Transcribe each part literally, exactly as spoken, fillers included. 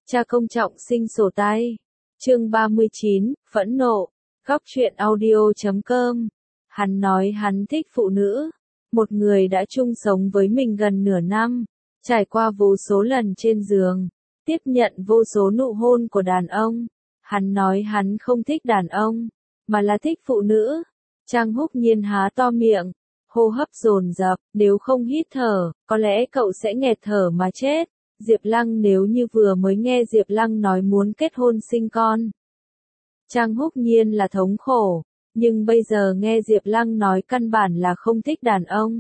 Cha công trọng sinh sổ tay. Chương ba mươi chín, phẫn nộ. Góc truyện audio chấm com. Hắn nói hắn thích phụ nữ. Một người đã chung sống với mình gần nửa năm, trải qua vô số lần trên giường, tiếp nhận vô số nụ hôn của đàn ông. Hắn nói hắn không thích đàn ông, mà là thích phụ nữ. Trang Húc Nhiên há to miệng, hô hấp dồn dập, nếu không hít thở, có lẽ cậu sẽ nghẹt thở mà chết. Diệp Lăng nếu như vừa mới nghe Diệp Lăng nói muốn kết hôn sinh con, Trang Húc Nhiên là thống khổ, nhưng bây giờ nghe Diệp Lăng nói căn bản là không thích đàn ông,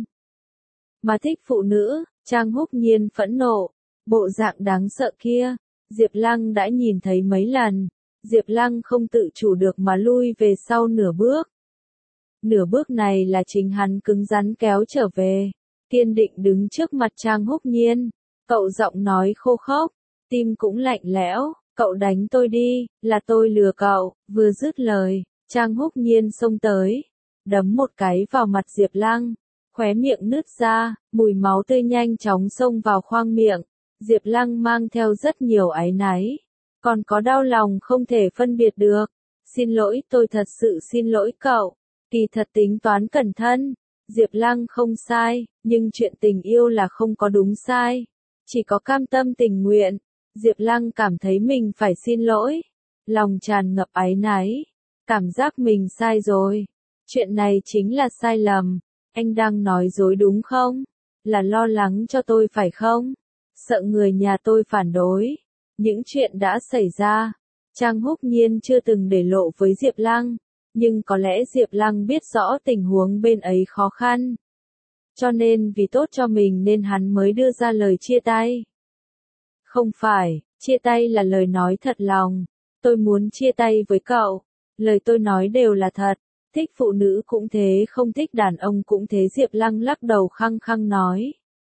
mà thích phụ nữ, Trang Húc Nhiên phẫn nộ. Bộ dạng đáng sợ kia, Diệp Lăng đã nhìn thấy mấy lần. Diệp Lăng không tự chủ được mà lui về sau nửa bước. Nửa bước này là chính hắn cứng rắn kéo trở về, kiên định đứng trước mặt Trang Húc Nhiên. Cậu giọng nói khô khốc, tim cũng lạnh lẽo, cậu đánh tôi đi, là tôi lừa cậu. Vừa dứt lời, Trang Húc Nhiên xông tới, đấm một cái vào mặt Diệp Lăng, khóe miệng nứt ra, mùi máu tươi nhanh chóng xông vào khoang miệng. Diệp Lăng mang theo rất nhiều áy náy, còn có đau lòng không thể phân biệt được. Xin lỗi, tôi thật sự xin lỗi cậu. Kỳ thật tính toán cẩn thận, Diệp Lăng không sai, nhưng chuyện tình yêu là không có đúng sai, chỉ có cam tâm tình nguyện. Diệp Lăng cảm thấy mình phải xin lỗi, lòng tràn ngập áy náy, cảm giác mình sai rồi. Chuyện này chính là sai lầm, anh đang nói dối đúng không? Là lo lắng cho tôi phải không? Sợ người nhà tôi phản đối. Những chuyện đã xảy ra, Trang Húc Nhiên chưa từng để lộ với Diệp Lăng, nhưng có lẽ Diệp Lăng biết rõ tình huống bên ấy khó khăn. Cho nên vì tốt cho mình nên hắn mới đưa ra lời chia tay. Không phải, chia tay là lời nói thật lòng. Tôi muốn chia tay với cậu. Lời tôi nói đều là thật. Thích phụ nữ cũng thế, không thích đàn ông cũng thế. Diệp Lăng lắc đầu khăng khăng nói.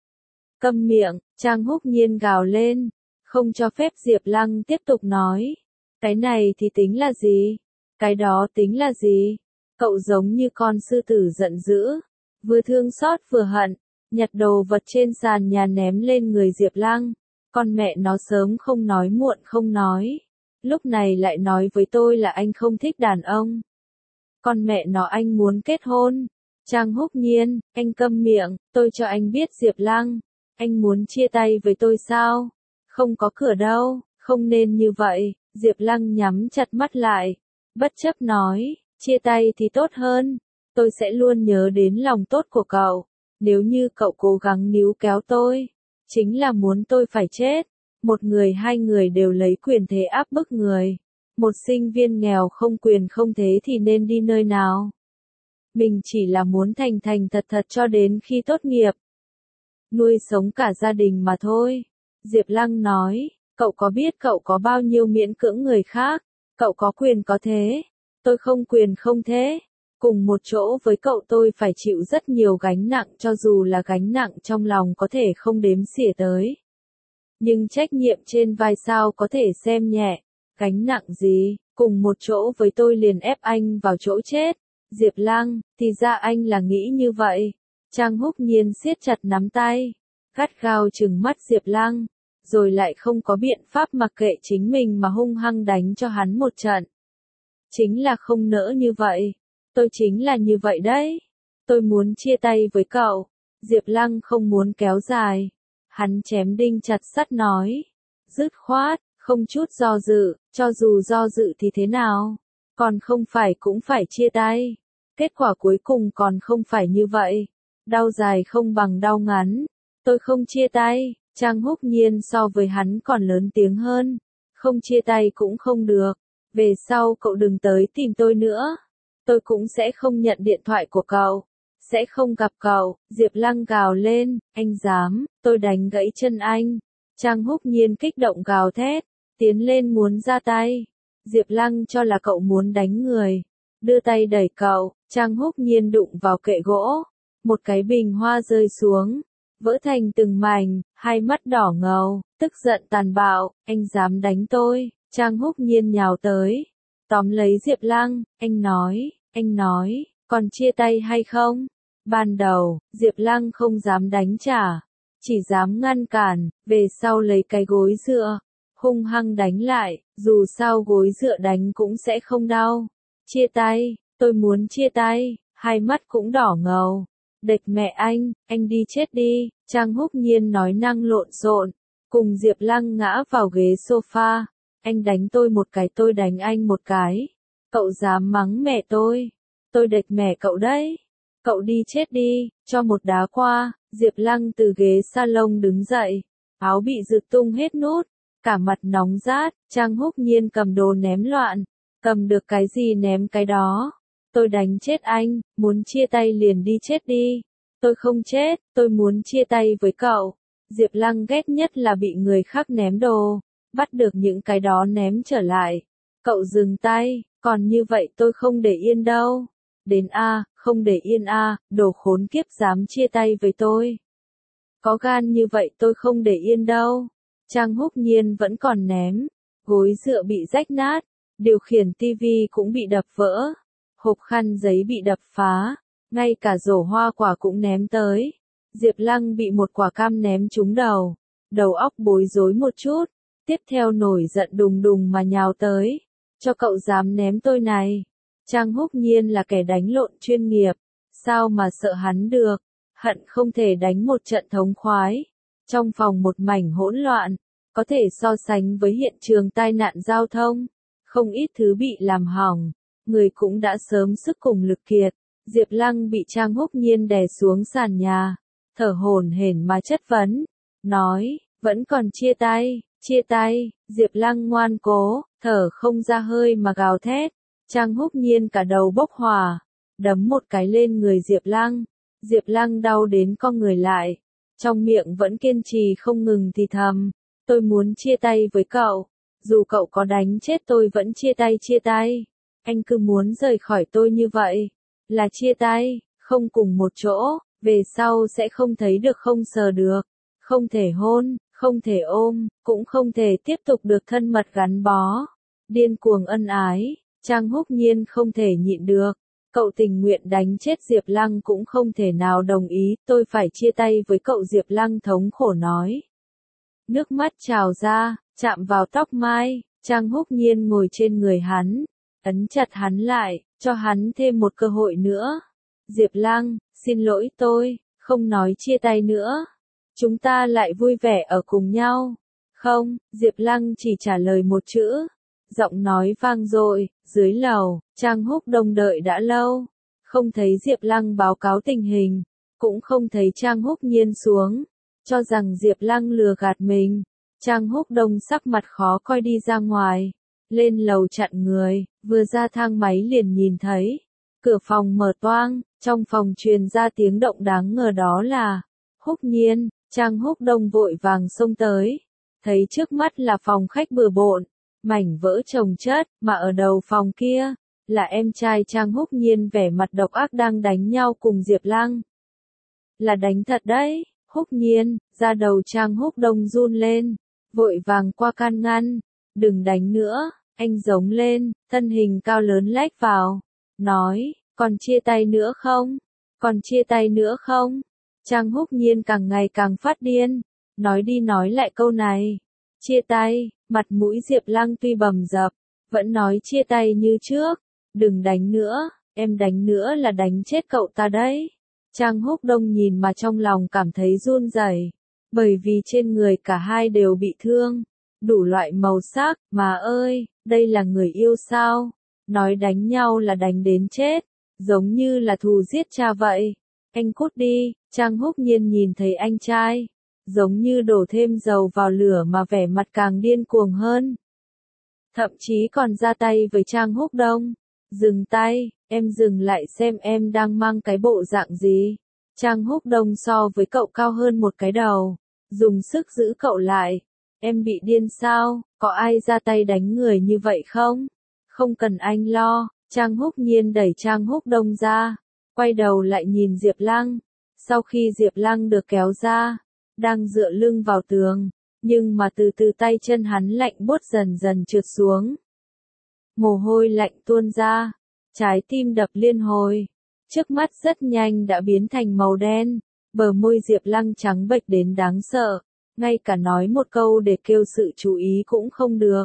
Câm miệng, Trang Húc Nhiên gào lên, không cho phép Diệp Lăng tiếp tục nói. Cái này thì tính là gì? Cái đó tính là gì? Cậu giống như con sư tử giận dữ, vừa thương xót vừa hận, nhặt đồ vật trên sàn nhà ném lên người Diệp Lăng. Con mẹ nó sớm không nói muộn không nói, lúc này lại nói với tôi là anh không thích đàn ông. Con mẹ nó anh muốn kết hôn. Trang Húc Nhiên, anh câm miệng, tôi cho anh biết Diệp Lăng, anh muốn chia tay với tôi sao? Không có cửa đâu, không nên như vậy. Diệp Lăng nhắm chặt mắt lại, bất chấp nói, chia tay thì tốt hơn, tôi sẽ luôn nhớ đến lòng tốt của cậu. Nếu như cậu cố gắng níu kéo tôi, chính là muốn tôi phải chết. Một người hai người đều lấy quyền thế áp bức người. Một sinh viên nghèo không quyền không thế thì nên đi nơi nào? Mình chỉ là muốn thành thành thật thật cho đến khi tốt nghiệp, nuôi sống cả gia đình mà thôi. Diệp Lăng nói, cậu có biết cậu có bao nhiêu miễn cưỡng người khác? Cậu có quyền có thế, tôi không quyền không thế. Cùng một chỗ với cậu tôi phải chịu rất nhiều gánh nặng, cho dù là gánh nặng trong lòng có thể không đếm xỉa tới. Nhưng trách nhiệm trên vai sao có thể xem nhẹ. Gánh nặng gì, cùng một chỗ với tôi liền ép anh vào chỗ chết. Diệp Lăng, thì ra anh là nghĩ như vậy. Trang Húc Nhiên siết chặt nắm tay, gắt gao trừng mắt Diệp Lăng, rồi lại không có biện pháp mặc kệ chính mình mà hung hăng đánh cho hắn một trận. Chính là không nỡ như vậy. Tôi chính là như vậy đấy. Tôi muốn chia tay với cậu. Diệp Lăng không muốn kéo dài. Hắn chém đinh chặt sắt nói. Dứt khoát, không chút do dự, cho dù do dự thì thế nào? Còn không phải cũng phải chia tay. Kết quả cuối cùng còn không phải như vậy. Đau dài không bằng đau ngắn. Tôi không chia tay. Trang Húc Nhiên so với hắn còn lớn tiếng hơn. Không chia tay cũng không được. Về sau cậu đừng tới tìm tôi nữa. Tôi cũng sẽ không nhận điện thoại của cậu. Sẽ không gặp cậu. Diệp Lăng gào lên, anh dám, tôi đánh gãy chân anh. Trang Húc Nhiên kích động gào thét, tiến lên muốn ra tay. Diệp Lăng cho là cậu muốn đánh người, đưa tay đẩy cậu. Trang Húc Nhiên đụng vào kệ gỗ, một cái bình hoa rơi xuống, vỡ thành từng mảnh, hai mắt đỏ ngầu, tức giận tàn bạo, anh dám đánh tôi. Trang Húc Nhiên nhào tới, tóm lấy Diệp Lăng, anh nói, anh nói, còn chia tay hay không? Ban đầu, Diệp Lăng không dám đánh trả, chỉ dám ngăn cản, về sau lấy cái gối dựa, hung hăng đánh lại, dù sao gối dựa đánh cũng sẽ không đau. Chia tay, tôi muốn chia tay, hai mắt cũng đỏ ngầu. Đệt mẹ anh, anh đi chết đi, Trang Húc Nhiên nói năng lộn xộn, cùng Diệp Lăng ngã vào ghế sofa. Anh đánh tôi một cái, tôi đánh anh một cái. Cậu dám mắng mẹ tôi, tôi đệt mẹ cậu đấy. Cậu đi chết đi, cho một đá qua. Diệp Lăng từ ghế salon đứng dậy, áo bị giật tung hết nút, cả mặt nóng rát. Trang Húc Nhiên cầm đồ ném loạn, cầm được cái gì ném cái đó. Tôi đánh chết anh, muốn chia tay liền đi chết đi. Tôi không chết, tôi muốn chia tay với cậu. Diệp Lăng ghét nhất là bị người khác ném đồ, bắt được những cái đó ném trở lại. Cậu dừng tay, còn như vậy tôi không để yên đâu. Đến a, không để yên a, đồ khốn kiếp dám chia tay với tôi. Có gan như vậy tôi không để yên đâu. Trang Húc Nhiên vẫn còn ném, gối dựa bị rách nát, điều khiển tivi cũng bị đập vỡ, hộp khăn giấy bị đập phá, ngay cả rổ hoa quả cũng ném tới. Diệp Lăng bị một quả cam ném trúng đầu, đầu óc bối rối một chút, tiếp theo nổi giận đùng đùng mà nhào tới. Cho cậu dám ném tôi này. Trang Húc Nhiên là kẻ đánh lộn chuyên nghiệp, sao mà sợ hắn được, hận không thể đánh một trận thống khoái. Trong phòng một mảnh hỗn loạn, có thể so sánh với hiện trường tai nạn giao thông, không ít thứ bị làm hỏng, người cũng đã sớm sức cùng lực kiệt. Diệp Lăng bị Trang Húc Nhiên đè xuống sàn nhà, thở hổn hển mà chất vấn, nói, vẫn còn chia tay, chia tay. Diệp Lăng ngoan cố, thở không ra hơi mà gào thét. Trang Húc Nhiên cả đầu bốc hỏa, đấm một cái lên người Diệp Lăng. Diệp Lăng đau đến co người lại, trong miệng vẫn kiên trì không ngừng thì thầm, tôi muốn chia tay với cậu, dù cậu có đánh chết tôi vẫn chia tay chia tay. Anh cứ muốn rời khỏi tôi như vậy, là chia tay, không cùng một chỗ, về sau sẽ không thấy được không sờ được, không thể hôn, không thể ôm, cũng không thể tiếp tục được thân mật gắn bó. Điên cuồng ân ái, Trang Húc Nhiên không thể nhịn được. Cậu tình nguyện đánh chết Diệp Lăng cũng không thể nào đồng ý, tôi phải chia tay với cậu. Diệp Lăng thống khổ nói. Nước mắt trào ra, chạm vào tóc mai, Trang Húc Nhiên ngồi trên người hắn, ấn chặt hắn lại, cho hắn thêm một cơ hội nữa. Diệp Lăng, xin lỗi tôi, không nói chia tay nữa. Chúng ta lại vui vẻ ở cùng nhau. Không, Diệp Lăng chỉ trả lời một chữ. Giọng nói vang dội, dưới lầu, Trang Húc Đông đợi đã lâu. Không thấy Diệp Lăng báo cáo tình hình, cũng không thấy Trang Húc Nhiên xuống. Cho rằng Diệp Lăng lừa gạt mình. Trang Húc Đông sắc mặt khó coi đi ra ngoài. Lên lầu chặn người, vừa ra thang máy liền nhìn thấy. Cửa phòng mở toang, trong phòng truyền ra tiếng động đáng ngờ đó là Húc Nhiên. Trang Húc Đông vội vàng xông tới. Thấy trước mắt là phòng khách bừa bộn, mảnh vỡ chồng chất, mà ở đầu phòng kia, là em trai Trang Húc Nhiên vẻ mặt độc ác đang đánh nhau cùng Diệp Lăng. Là đánh thật đấy, Húc Nhiên, da đầu Trang Húc Đông run lên, vội vàng qua can ngăn, đừng đánh nữa, anh giống lên, thân hình cao lớn lách vào, nói, còn chia tay nữa không? Còn chia tay nữa không? Trang Húc Nhiên càng ngày càng phát điên, nói đi nói lại câu này. Chia tay, mặt mũi Diệp Lăng tuy bầm dập, vẫn nói chia tay như trước. Đừng đánh nữa, em đánh nữa là đánh chết cậu ta đấy. Trang Húc Đông nhìn mà trong lòng cảm thấy run rẩy, bởi vì trên người cả hai đều bị thương, đủ loại màu sắc, mà ơi, đây là người yêu sao? Nói đánh nhau là đánh đến chết, giống như là thù giết cha vậy. Anh cút đi. Trang Húc Nhiên nhìn thấy anh trai, giống như đổ thêm dầu vào lửa mà vẻ mặt càng điên cuồng hơn. Thậm chí còn ra tay với Trang Húc Đông. Dừng tay, em dừng lại xem em đang mang cái bộ dạng gì. Trang Húc Đông so với cậu cao hơn một cái đầu, dùng sức giữ cậu lại. Em bị điên sao, có ai ra tay đánh người như vậy không? Không cần anh lo. Trang Húc Nhiên đẩy Trang Húc Đông ra, quay đầu lại nhìn Diệp Lăng. Sau khi Diệp Lăng được kéo ra, đang dựa lưng vào tường, nhưng mà từ từ tay chân hắn lạnh buốt dần dần trượt xuống. Mồ hôi lạnh tuôn ra, trái tim đập liên hồi, trước mắt rất nhanh đã biến thành màu đen, bờ môi Diệp Lăng trắng bệch đến đáng sợ, ngay cả nói một câu để kêu sự chú ý cũng không được.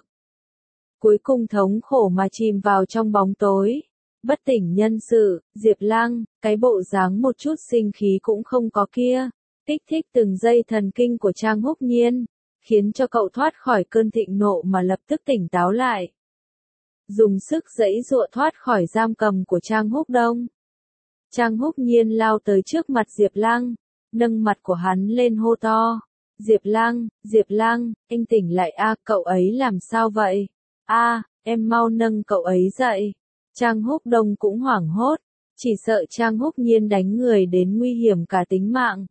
Cuối cùng thống khổ mà chìm vào trong bóng tối. Bất tỉnh nhân sự, Diệp Lăng, cái bộ dáng một chút sinh khí cũng không có kia, kích thích từng giây thần kinh của Trang Húc Nhiên, khiến cho cậu thoát khỏi cơn thịnh nộ mà lập tức tỉnh táo lại. Dùng sức giãy giụa thoát khỏi giam cầm của Trang Húc Đông. Trang Húc Nhiên lao tới trước mặt Diệp Lăng, nâng mặt của hắn lên hô to. Diệp Lăng, Diệp Lăng, anh tỉnh lại a, cậu ấy làm sao vậy? A, em mau nâng cậu ấy dậy. Trang Húc Đông cũng hoảng hốt, chỉ sợ Trang Húc Nhiên đánh người đến nguy hiểm cả tính mạng.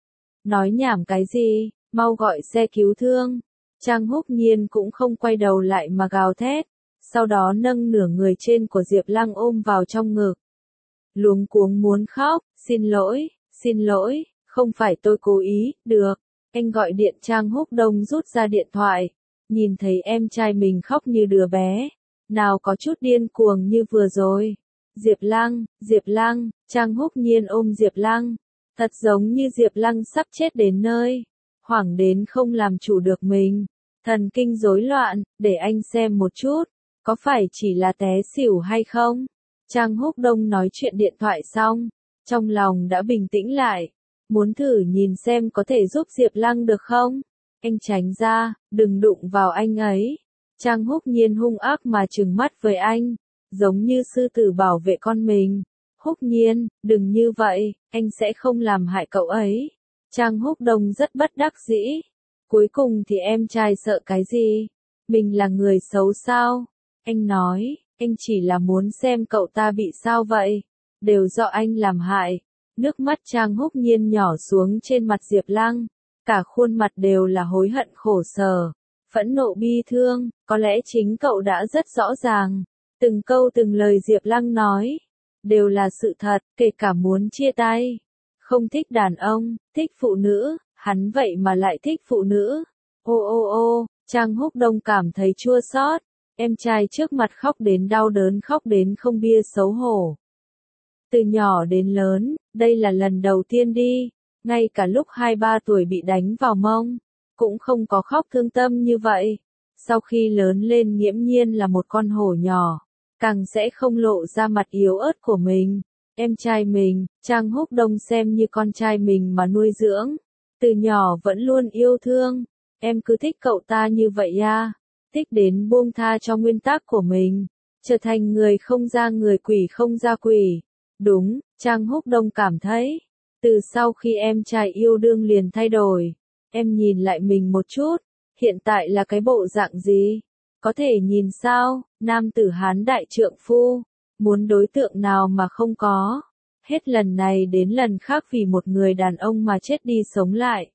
Nói nhảm cái gì, mau gọi xe cứu thương. Trang Húc Nhiên cũng không quay đầu lại mà gào thét, sau đó nâng nửa người trên của Diệp Lăng ôm vào trong ngực. Luống cuống muốn khóc, xin lỗi, xin lỗi, không phải tôi cố ý, được. Anh gọi điện. Trang Húc Đông rút ra điện thoại, nhìn thấy em trai mình khóc như đứa bé, nào có chút điên cuồng như vừa rồi. Diệp Lăng, Diệp Lăng, Trang Húc Nhiên ôm Diệp Lăng, thật giống như Diệp Lăng sắp chết đến nơi, hoảng đến không làm chủ được mình, thần kinh rối loạn, để anh xem một chút, có phải chỉ là té xỉu hay không? Trang Húc Đông nói chuyện điện thoại xong, trong lòng đã bình tĩnh lại, muốn thử nhìn xem có thể giúp Diệp Lăng được không? Anh tránh ra, đừng đụng vào anh ấy. Trang Húc Nhiên hung ác mà trừng mắt với anh, giống như sư tử bảo vệ con mình. Húc Nhiên, đừng như vậy, anh sẽ không làm hại cậu ấy. Trang Húc Đông rất bất đắc dĩ. Cuối cùng thì em trai sợ cái gì? Mình là người xấu sao? Anh nói, anh chỉ là muốn xem cậu ta bị sao vậy. Đều do anh làm hại. Nước mắt Trang Húc Nhiên nhỏ xuống trên mặt Diệp Lăng. Cả khuôn mặt đều là hối hận khổ sở, phẫn nộ bi thương, có lẽ chính cậu đã rất rõ ràng. Từng câu từng lời Diệp Lăng nói, đều là sự thật, kể cả muốn chia tay. Không thích đàn ông, thích phụ nữ, hắn vậy mà lại thích phụ nữ. Ô ô ô, Trang Húc Đông cảm thấy chua xót, em trai trước mặt khóc đến đau đớn, khóc đến không bia xấu hổ. Từ nhỏ đến lớn, đây là lần đầu tiên đi, ngay cả lúc hai ba tuổi bị đánh vào mông, cũng không có khóc thương tâm như vậy. Sau khi lớn lên nghiễm nhiên là một con hổ nhỏ, càng sẽ không lộ ra mặt yếu ớt của mình. Em trai mình, Trang Húc Đông xem như con trai mình mà nuôi dưỡng, từ nhỏ vẫn luôn yêu thương. Em cứ thích cậu ta như vậy ya, thích đến buông tha cho nguyên tắc của mình, trở thành người không ra người, quỷ không ra quỷ. Đúng, Trang Húc Đông cảm thấy, từ sau khi em trai yêu đương liền thay đổi. Em nhìn lại mình một chút, hiện tại là cái bộ dạng gì? Có thể nhìn sao, nam tử Hán đại trượng phu, muốn đối tượng nào mà không có. Hết lần này đến lần khác vì một người đàn ông mà chết đi sống lại.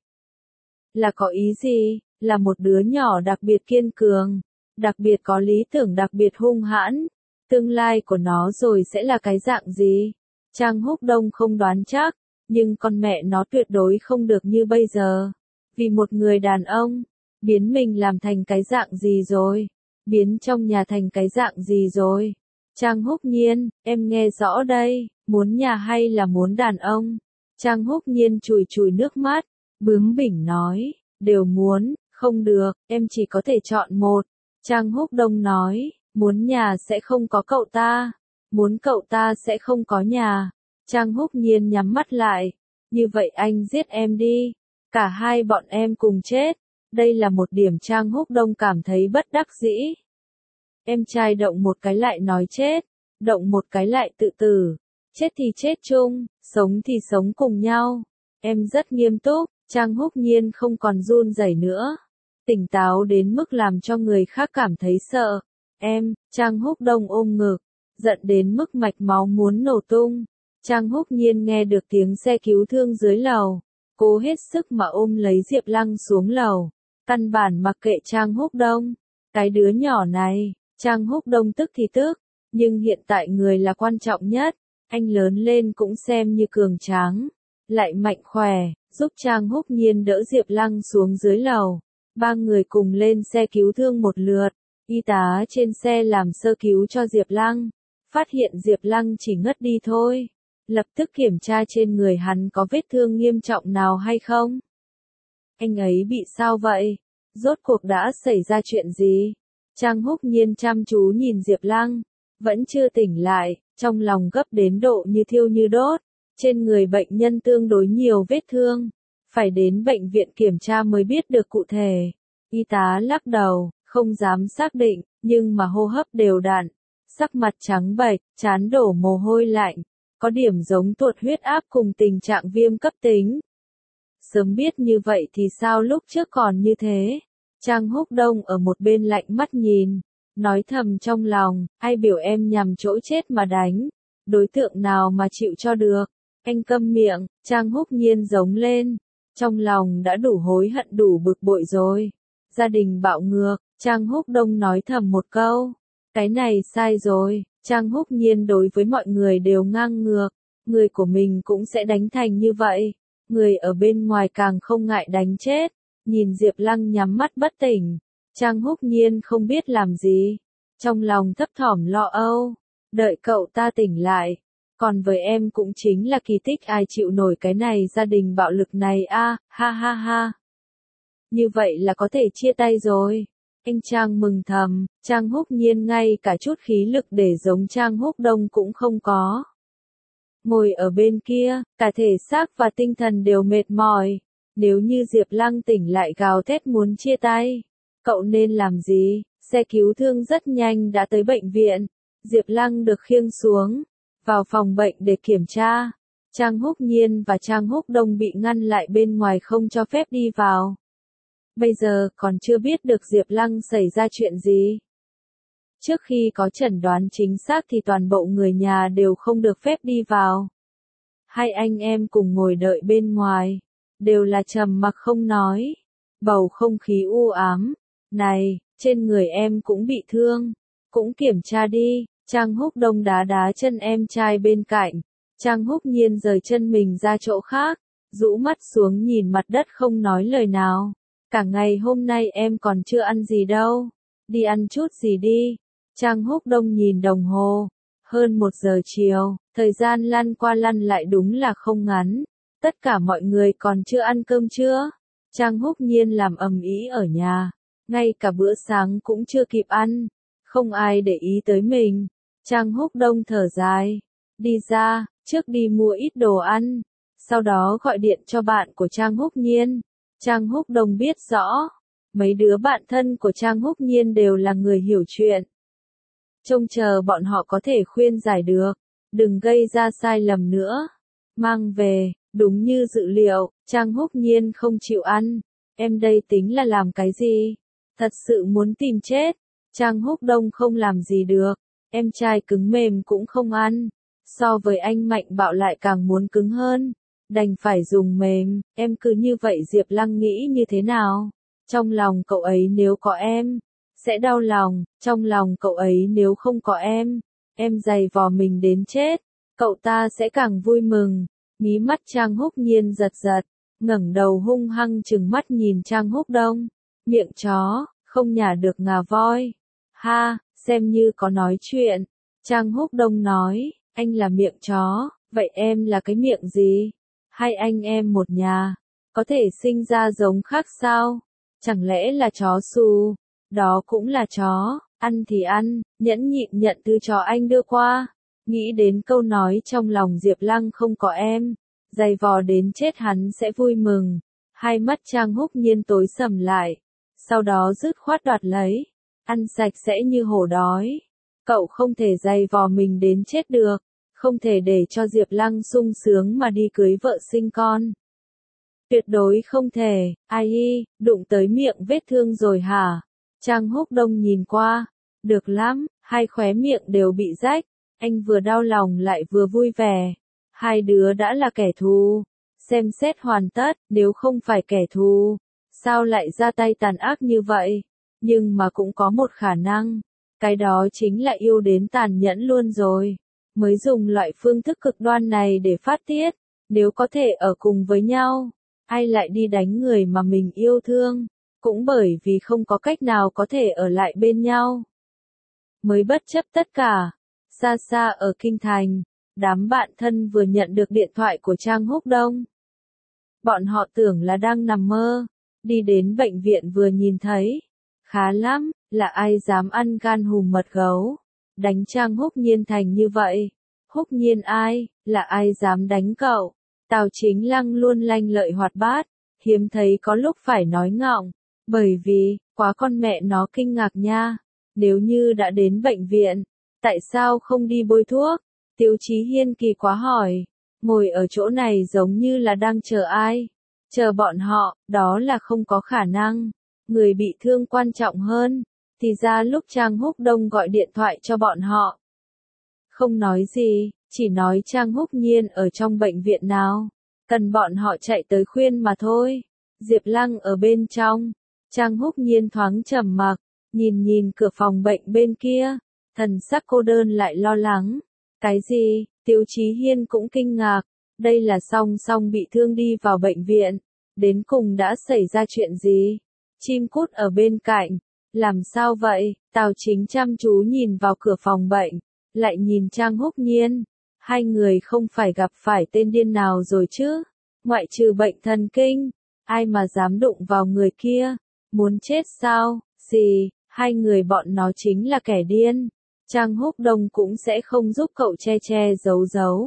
Là có ý gì? Là một đứa nhỏ đặc biệt kiên cường, đặc biệt có lý tưởng, đặc biệt hung hãn. Tương lai của nó rồi sẽ là cái dạng gì? Trang Húc Đông không đoán chắc, nhưng con mẹ nó tuyệt đối không được như bây giờ. Vì một người đàn ông, biến mình làm thành cái dạng gì rồi? Biến trong nhà thành cái dạng gì rồi? Trang Húc Nhiên, em nghe rõ đây, muốn nhà hay là muốn đàn ông? Trang Húc Nhiên chùi chùi nước mắt, bướng bỉnh nói, đều muốn, không được, em chỉ có thể chọn một. Trang Húc Đông nói, muốn nhà sẽ không có cậu ta, muốn cậu ta sẽ không có nhà. Trang Húc Nhiên nhắm mắt lại, như vậy anh giết em đi, cả hai bọn em cùng chết. Đây là một điểm Trang Húc Đông cảm thấy bất đắc dĩ. Em trai động một cái lại nói chết, động một cái lại tự tử, chết thì chết chung, sống thì sống cùng nhau. Em rất nghiêm túc. Trang Húc Nhiên không còn run rẩy nữa, tỉnh táo đến mức làm cho người khác cảm thấy sợ. Em, Trang Húc Đông ôm ngực, giận đến mức mạch máu muốn nổ tung. Trang Húc Nhiên nghe được tiếng xe cứu thương dưới lầu, cố hết sức mà ôm lấy Diệp Lăng xuống lầu, căn bản mặc kệ Trang Húc Đông. Cái đứa nhỏ này, Trang Húc Đông tức thì tức, nhưng hiện tại người là quan trọng nhất, anh lớn lên cũng xem như cường tráng, lại mạnh khỏe, giúp Trang Húc Nhiên đỡ Diệp Lăng xuống dưới lầu. Ba người cùng lên xe cứu thương một lượt, y tá trên xe làm sơ cứu cho Diệp Lăng, phát hiện Diệp Lăng chỉ ngất đi thôi, lập tức kiểm tra trên người hắn có vết thương nghiêm trọng nào hay không. Anh ấy bị sao vậy? Rốt cuộc đã xảy ra chuyện gì? Trang Húc Nhiên chăm chú nhìn Diệp Lăng, vẫn chưa tỉnh lại, trong lòng gấp đến độ như thiêu như đốt. Trên người bệnh nhân tương đối nhiều vết thương, phải đến bệnh viện kiểm tra mới biết được cụ thể. Y tá lắc đầu, không dám xác định, nhưng mà hô hấp đều đặn, sắc mặt trắng bệch, trán đổ mồ hôi lạnh, có điểm giống tụt huyết áp cùng tình trạng viêm cấp tính. Sớm biết như vậy thì sao lúc trước còn như thế? Trang Húc Đông ở một bên lạnh mắt nhìn, nói thầm trong lòng, ai biểu em nhằm chỗ chết mà đánh, đối tượng nào mà chịu cho được. Anh câm miệng, Trang Húc Nhiên giống lên, trong lòng đã đủ hối hận đủ bực bội rồi. Gia đình bạo ngược, Trang Húc Đông nói thầm một câu, cái này sai rồi. Trang Húc Nhiên đối với mọi người đều ngang ngược, người của mình cũng sẽ đánh thành như vậy, người ở bên ngoài càng không ngại đánh chết. Nhìn Diệp Lăng nhắm mắt bất tỉnh, Trang Húc Nhiên không biết làm gì, trong lòng thấp thỏm lo âu, đợi cậu ta tỉnh lại. Còn với em cũng chính là kỳ tích, ai chịu nổi cái này gia đình bạo lực này a, à, ha ha ha. Như vậy là có thể chia tay rồi. Anh Trang mừng thầm, Trang Húc Nhiên ngay cả chút khí lực để giống Trang Húc Đông cũng không có. Ngồi ở bên kia, cả thể xác và tinh thần đều mệt mỏi. Nếu như Diệp Lăng tỉnh lại gào thét muốn chia tay, cậu nên làm gì? Xe cứu thương rất nhanh đã tới bệnh viện. Diệp Lăng được khiêng xuống, vào phòng bệnh để kiểm tra. Trang Húc Nhiên và Trang Húc Đông bị ngăn lại bên ngoài không cho phép đi vào. Bây giờ còn chưa biết được Diệp Lăng xảy ra chuyện gì. Trước khi có chẩn đoán chính xác thì toàn bộ người nhà đều không được phép đi vào. Hai anh em cùng ngồi đợi bên ngoài, đều là trầm mặc không nói. Bầu không khí u ám. Này, trên người em cũng bị thương, cũng kiểm tra đi. Trang Húc Đông đá đá chân em trai bên cạnh. Trang Húc Nhiên rời chân mình ra chỗ khác, rũ mắt xuống nhìn mặt đất không nói lời nào. Cả ngày hôm nay em còn chưa ăn gì đâu, đi ăn chút gì đi. Trang Húc Đông nhìn đồng hồ, hơn một giờ chiều, thời gian lăn qua lăn lại đúng là không ngắn. Tất cả mọi người còn chưa ăn cơm trưa. Trang Húc Nhiên làm ầm ĩ ở nhà, ngay cả bữa sáng cũng chưa kịp ăn, không ai để ý tới mình. Trang Húc Đông thở dài, đi ra, trước đi mua ít đồ ăn, sau đó gọi điện cho bạn của Trang Húc Nhiên. Trang Húc Đông biết rõ, mấy đứa bạn thân của Trang Húc Nhiên đều là người hiểu chuyện. Trông chờ bọn họ có thể khuyên giải được, đừng gây ra sai lầm nữa. Mang về, đúng như dự liệu, Trang Húc Nhiên không chịu ăn. Em đây tính là làm cái gì? Thật sự muốn tìm chết. Trang Húc Đông không làm gì được. Em trai cứng mềm cũng không ăn. So với anh mạnh bạo lại càng muốn cứng hơn. Đành phải dùng mềm. Em cứ như vậy Diệp Lăng nghĩ như thế nào? Trong lòng cậu ấy nếu có em, sẽ đau lòng. Trong lòng cậu ấy nếu không có em, em giày vò mình đến chết, cậu ta sẽ càng vui mừng. Mí mắt Trang Húc Nhiên giật giật, ngẩng đầu hung hăng trừng mắt nhìn Trang Húc Đông. Miệng chó, không nhả được ngà voi. Ha, xem như có nói chuyện. Trang Húc Đông nói, anh là miệng chó, vậy em là cái miệng gì? Hai anh em một nhà, có thể sinh ra giống khác sao? Chẳng lẽ là chó xù? Đó cũng là chó, ăn thì ăn, nhẫn nhịn nhận từ chó anh đưa qua. Nghĩ đến câu nói trong lòng Diệp Lăng không có em, giày vò đến chết hắn sẽ vui mừng. Hai mắt Trang Húc Nhiên tối sầm lại, sau đó dứt khoát đoạt lấy, ăn sạch sẽ như hổ đói. Cậu không thể giày vò mình đến chết được, không thể để cho Diệp Lăng sung sướng mà đi cưới vợ sinh con. Tuyệt đối không thể. Ai y, đụng tới miệng vết thương rồi hả? Trang Húc Đông nhìn qua, được lắm, hai khóe miệng đều bị rách. Anh vừa đau lòng lại vừa vui vẻ. Hai đứa đã là kẻ thù. Xem xét hoàn tất, nếu không phải kẻ thù, sao lại ra tay tàn ác như vậy? Nhưng mà cũng có một khả năng, cái đó chính là yêu đến tàn nhẫn luôn rồi, mới dùng loại phương thức cực đoan này để phát tiết. Nếu có thể ở cùng với nhau, ai lại đi đánh người mà mình yêu thương, cũng bởi vì không có cách nào có thể ở lại bên nhau. Mới bất chấp tất cả. Xa xa ở Kinh Thành, đám bạn thân vừa nhận được điện thoại của Trang Húc Đông. Bọn họ tưởng là đang nằm mơ, đi đến bệnh viện vừa nhìn thấy. Khá lắm, là ai dám ăn gan hùm mật gấu, đánh Trang Húc Nhiên thành như vậy. Húc Nhiên ai, là ai dám đánh cậu. Tào Chính Lăng luôn lanh lợi hoạt bát, hiếm thấy có lúc phải nói ngọng, bởi vì, quá con mẹ nó kinh ngạc nha. Nếu như đã đến bệnh viện, tại sao không đi bôi thuốc? Tiếu Chí Hiên kỳ quá hỏi, ngồi ở chỗ này giống như là đang chờ ai? Chờ bọn họ, đó là không có khả năng. Người bị thương quan trọng hơn. Thì ra lúc Trang Húc Đông gọi điện thoại cho bọn họ, không nói gì, chỉ nói Trang Húc Nhiên ở trong bệnh viện nào, cần bọn họ chạy tới khuyên mà thôi. Diệp Lăng ở bên trong, Trang Húc Nhiên thoáng trầm mặc, nhìn nhìn cửa phòng bệnh bên kia, thần sắc cô đơn lại lo lắng. Cái gì? Tiếu Chí Hiên cũng kinh ngạc, đây là song song bị thương đi vào bệnh viện, đến cùng đã xảy ra chuyện gì? Chim cút ở bên cạnh, làm sao vậy? Tào Chính chăm chú nhìn vào cửa phòng bệnh, lại nhìn Trang Húc Nhiên, hai người không phải gặp phải tên điên nào rồi chứ? Ngoại trừ bệnh thần kinh, ai mà dám đụng vào người kia? Muốn chết sao? Gì? Hai người bọn nó chính là kẻ điên. Trang Húc Đông cũng sẽ không giúp cậu che che giấu giấu.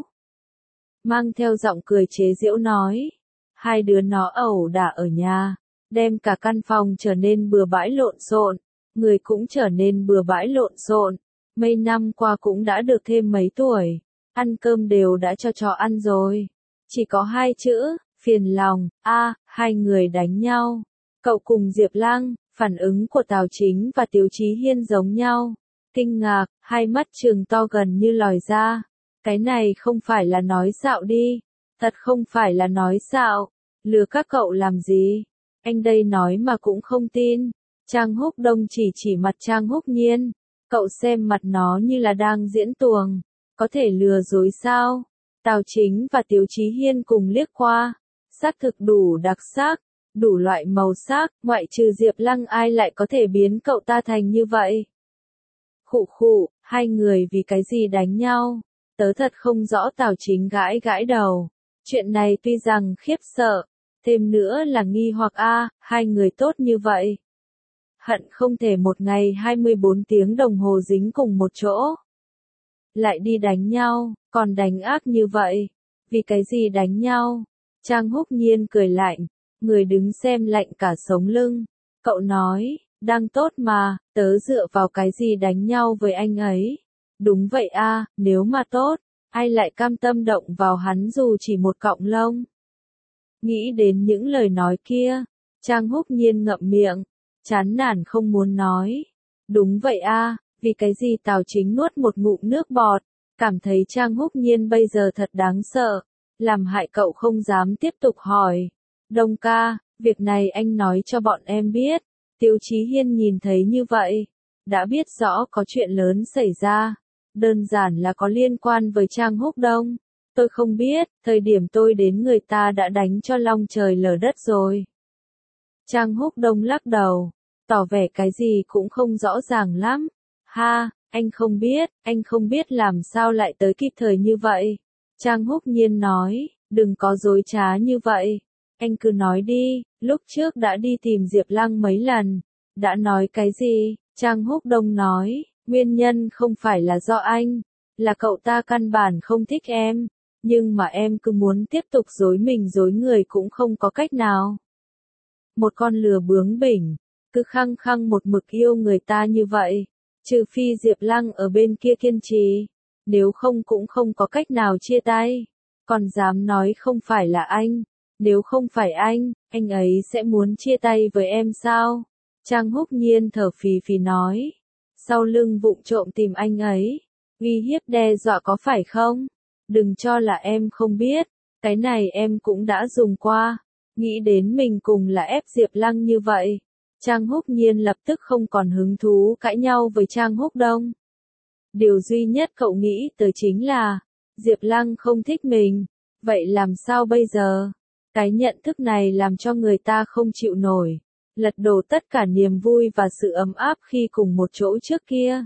Mang theo giọng cười chế giễu nói, hai đứa nó ẩu đả ở nhà, đem cả căn phòng trở nên bừa bãi lộn xộn, người cũng trở nên bừa bãi lộn xộn. Mấy năm qua cũng đã được thêm mấy tuổi, ăn cơm đều đã cho chó ăn rồi. Chỉ có hai chữ, phiền lòng. A, hai người đánh nhau. Cậu cùng Diệp Lăng, phản ứng của Tào Chính và Tiếu Chí Hiên giống nhau. Kinh ngạc, hai mắt trừng to gần như lòi ra. Cái này không phải là nói xạo đi. Thật không phải là nói xạo. Lừa các cậu làm gì? Anh đây nói mà cũng không tin. Trang Húc Đông chỉ chỉ mặt Trang Húc Nhiên. Cậu xem mặt nó như là đang diễn tuồng. Có thể lừa dối sao? Tào Chính và Tiếu Chí Hiên cùng liếc qua. Xác thực đủ đặc sắc, đủ loại màu sắc, ngoại trừ Diệp Lăng ai lại có thể biến cậu ta thành như vậy? Khụ khụ, hai người vì cái gì đánh nhau? Tớ thật không rõ. Tào Chính gãi gãi đầu. Chuyện này tuy rằng khiếp sợ, thêm nữa là nghi hoặc a, hai người tốt như vậy. Hận không thể một ngày hai mươi bốn tiếng đồng hồ dính cùng một chỗ. Lại đi đánh nhau, còn đánh ác như vậy. Vì cái gì đánh nhau? Trang Húc Nhiên cười lạnh, người đứng xem lạnh cả sống lưng. Cậu nói, đang tốt mà, tớ dựa vào cái gì đánh nhau với anh ấy? Đúng vậy a, nếu mà tốt, ai lại cam tâm động vào hắn dù chỉ một cọng lông? Nghĩ đến những lời nói kia, Trang Húc Nhiên ngậm miệng, chán nản không muốn nói. Đúng vậy a, vì cái gì? Tào Chính nuốt một ngụm nước bọt, cảm thấy Trang Húc Nhiên bây giờ thật đáng sợ, làm hại cậu không dám tiếp tục hỏi. Đông ca, việc này anh nói cho bọn em biết. Tiếu Chí Hiên nhìn thấy như vậy, đã biết rõ có chuyện lớn xảy ra, đơn giản là có liên quan với Trang Húc Đông. Tôi không biết, thời điểm tôi đến người ta đã đánh cho long trời lở đất rồi. Trang Húc Đông lắc đầu, tỏ vẻ cái gì cũng không rõ ràng lắm. Ha, anh không biết, anh không biết làm sao lại tới kịp thời như vậy. Trang Húc Nhiên nói, đừng có dối trá như vậy. Anh cứ nói đi, lúc trước đã đi tìm Diệp Lăng mấy lần. Đã nói cái gì? Trang Húc Đông nói, nguyên nhân không phải là do anh, là cậu ta căn bản không thích em. Nhưng mà em cứ muốn tiếp tục dối mình dối người cũng không có cách nào. Một con lừa bướng bỉnh, cứ khăng khăng một mực yêu người ta như vậy. Trừ phi Diệp Lăng ở bên kia kiên trì, nếu không cũng không có cách nào chia tay. Còn dám nói không phải là anh, nếu không phải anh, anh ấy sẽ muốn chia tay với em sao? Trang Húc Nhiên thở phì phì nói, sau lưng vụng trộm tìm anh ấy, uy hiếp đe dọa có phải không? Đừng cho là em không biết, cái này em cũng đã dùng qua. Nghĩ đến mình cùng là ép Diệp Lăng như vậy, Trang Húc Nhiên lập tức không còn hứng thú cãi nhau với Trang Húc Đông. Điều duy nhất cậu nghĩ tới chính là, Diệp Lăng không thích mình, vậy làm sao bây giờ? Cái nhận thức này làm cho người ta không chịu nổi, lật đổ tất cả niềm vui và sự ấm áp khi cùng một chỗ trước kia.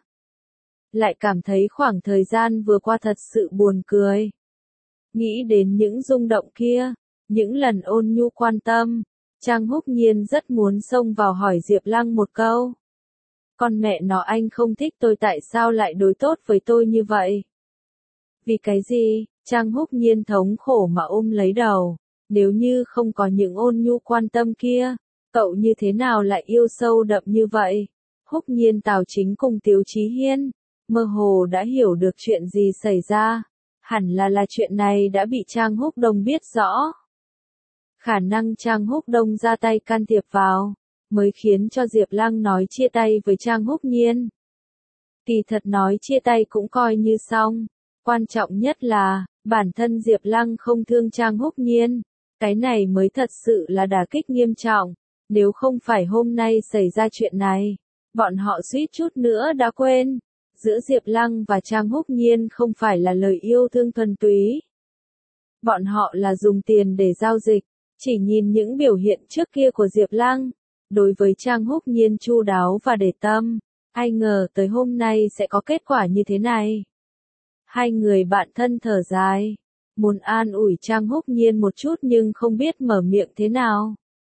Lại cảm thấy khoảng thời gian vừa qua thật sự buồn cười. Nghĩ đến những rung động kia, những lần ôn nhu quan tâm, Trang Húc Nhiên rất muốn xông vào hỏi Diệp Lăng một câu. Con mẹ nó, anh không thích tôi tại sao lại đối tốt với tôi như vậy? Vì cái gì? Trang Húc Nhiên thống khổ mà ôm lấy đầu. Nếu như không có những ôn nhu quan tâm kia, cậu như thế nào lại yêu sâu đậm như vậy? Húc Nhiên, Tào Chính cùng Tiếu Chí Hiên mơ hồ đã hiểu được chuyện gì xảy ra. Hẳn là là chuyện này đã bị Trang Húc Đông biết rõ. Khả năng Trang Húc Đông ra tay can thiệp vào, mới khiến cho Diệp Lăng nói chia tay với Trang Húc Nhiên. Kỳ thật nói chia tay cũng coi như xong. Quan trọng nhất là, bản thân Diệp Lăng không thương Trang Húc Nhiên. Cái này mới thật sự là đả kích nghiêm trọng. Nếu không phải hôm nay xảy ra chuyện này, bọn họ suýt chút nữa đã quên. Giữa Diệp Lăng và Trang Húc Nhiên không phải là lời yêu thương thuần túy. Bọn họ là dùng tiền để giao dịch. Chỉ nhìn những biểu hiện trước kia của Diệp Lăng, đối với Trang Húc Nhiên chu đáo và để tâm, ai ngờ tới hôm nay sẽ có kết quả như thế này. Hai người bạn thân thở dài, muốn an ủi Trang Húc Nhiên một chút nhưng không biết mở miệng thế nào.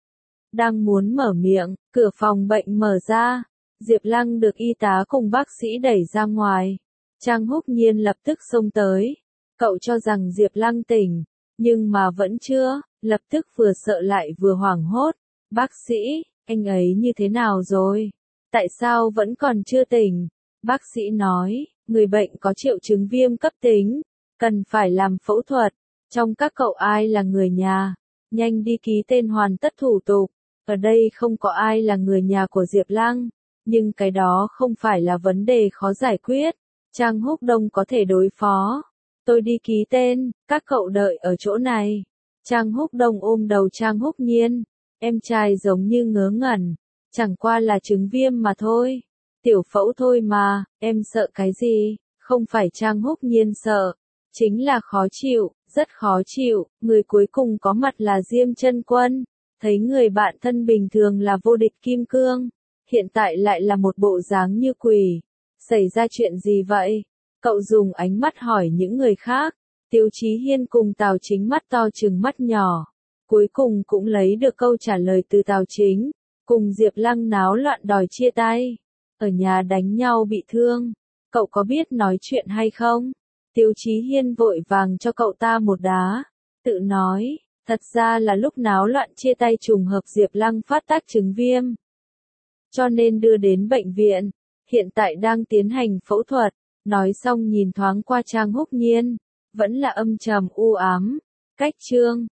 Đang muốn mở miệng, cửa phòng bệnh mở ra, Diệp Lăng được y tá cùng bác sĩ đẩy ra ngoài. Trang Húc Nhiên lập tức xông tới, cậu cho rằng Diệp Lăng tỉnh, nhưng mà vẫn chưa, lập tức vừa sợ lại vừa hoảng hốt. Bác sĩ, anh ấy như thế nào rồi? Tại sao vẫn còn chưa tỉnh? Bác sĩ nói, người bệnh có triệu chứng viêm cấp tính, cần phải làm phẫu thuật. Trong các cậu ai là người nhà? Nhanh đi ký tên hoàn tất thủ tục. Ở đây không có ai là người nhà của Diệp Lăng, nhưng cái đó không phải là vấn đề khó giải quyết. Trang Húc Đông có thể đối phó. Tôi đi ký tên, các cậu đợi ở chỗ này. Trang Húc Đông ôm đầu Trang Húc Nhiên, em trai giống như ngớ ngẩn, chẳng qua là chứng viêm mà thôi, tiểu phẫu thôi mà, em sợ cái gì? Không phải Trang Húc Nhiên sợ, chính là khó chịu, rất khó chịu. Người cuối cùng có mặt là Diêm Chân Quân, thấy người bạn thân bình thường là vô địch kim cương, hiện tại lại là một bộ dáng như quỷ. Xảy ra chuyện gì vậy? Cậu dùng ánh mắt hỏi những người khác. Tiếu Chí Hiên cùng Tào Chính mắt to trừng mắt nhỏ, cuối cùng cũng lấy được câu trả lời từ Tào Chính. Cùng Diệp Lăng náo loạn đòi chia tay, ở nhà đánh nhau bị thương, cậu có biết nói chuyện hay không? Tiếu Chí Hiên vội vàng cho cậu ta một đá, tự nói, thật ra là lúc náo loạn chia tay trùng hợp Diệp Lăng phát tác chứng viêm, cho nên đưa đến bệnh viện, hiện tại đang tiến hành phẫu thuật. Nói xong nhìn thoáng qua Trang Húc Nhiên, vẫn là âm trầm u ám. Cách chương